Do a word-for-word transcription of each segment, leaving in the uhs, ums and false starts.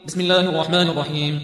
بسم الله الرحمن الرحيم.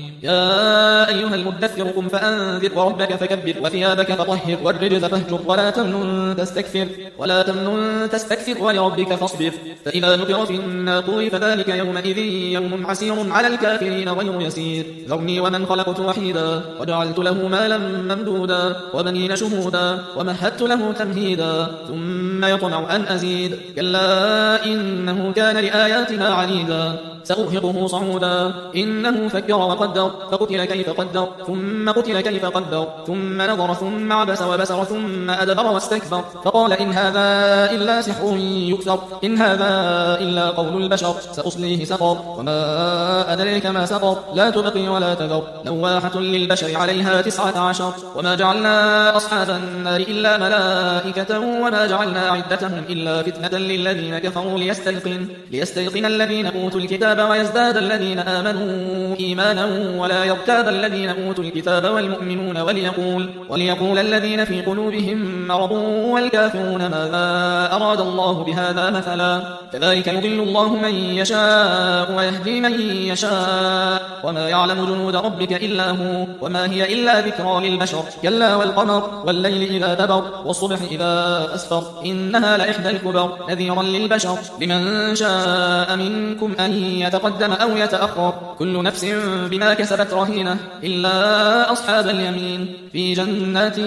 يا أيها المدثر قم فأنذر وربك فكبر وثيابك فطهر والرجز فاهجر ولا تمنن تستكثر ولا تمنن تستكثر ولربك فاصبر. فإذا نقر في الناقور فذلك يومئذ يوم عسير على الكافرين غير يسير. ذرني ومن خلقت وحيدا وجعلت له مالا ممدودا وبنين شهودا ومهدت له تمهيدا ثم يطمع أن أزيد كلا إنه كان لآياتنا عنيدا سأرهقه صعودا إنه فكر وقدر فقتل كيف قدر ثم قتل كيف قدر ثم نظر ثم عبس وبسر ثم أدبر واستكبر فقال إن هذا إلا سحر يكثر إن هذا إلا قول البشر سأصليه سقر وما أدريك ما سقر لا تبقي ولا تذر لواحة للبشر عليها تسعة عشر وما جعلنا أصحاب النار إلا ملائكة وما جعلنا عدتهم إلا فتنة للذين كفروا ليستيقن ليستيقن الذين أوتوا الكتاب ويزداد الذين آمنوا إيمانا ولا يرتاب الذين أوتوا الكتاب والمؤمنون وليقول, وليقول الذين في قلوبهم مرض والكافرون ماذا أراد الله بهذا مثلا كذلك يضل الله من يشاء ويهدي من يشاء وما يعلم جنود ربك إلا هو وما هي إلا ذكرى للبشر كلا والقمر والليل إذا دبر والصبح إذا أسفر إنها لإحدى الكبر نذيرا للبشر لمن شاء منكم أن يتقدم أو يتأخر كل نفس بما كسبت رهينة إلا أصحاب اليمين في جنات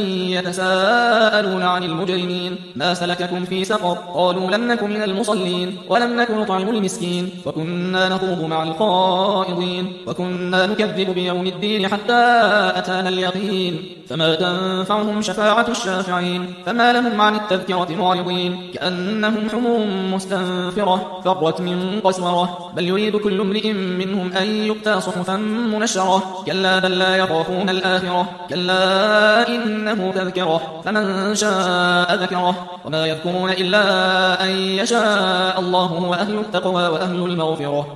يتساءلون عن المجرمين ما سلككم في سقر قالوا لم نكن من المصلين ولم نكن نطعم المسكين وكنا نخوض مع الخائضين وكنا نكذب بيوم الدين حتى أتانا اليقين فما تنفعهم شفاعة الشافعين فما لهم عن التذكرة معرضين كأنهم حمر مستنفرة فرت من قسورة بل يريد كل امرئ منهم أن يؤتى صحفا منشرة كلا بل لا يخافون الآخرة كلا إنه تذكرة فمن شاء ذكره وما يذكرون إلا أن يشاء الله وأهل التقوى وأهل المغفرة.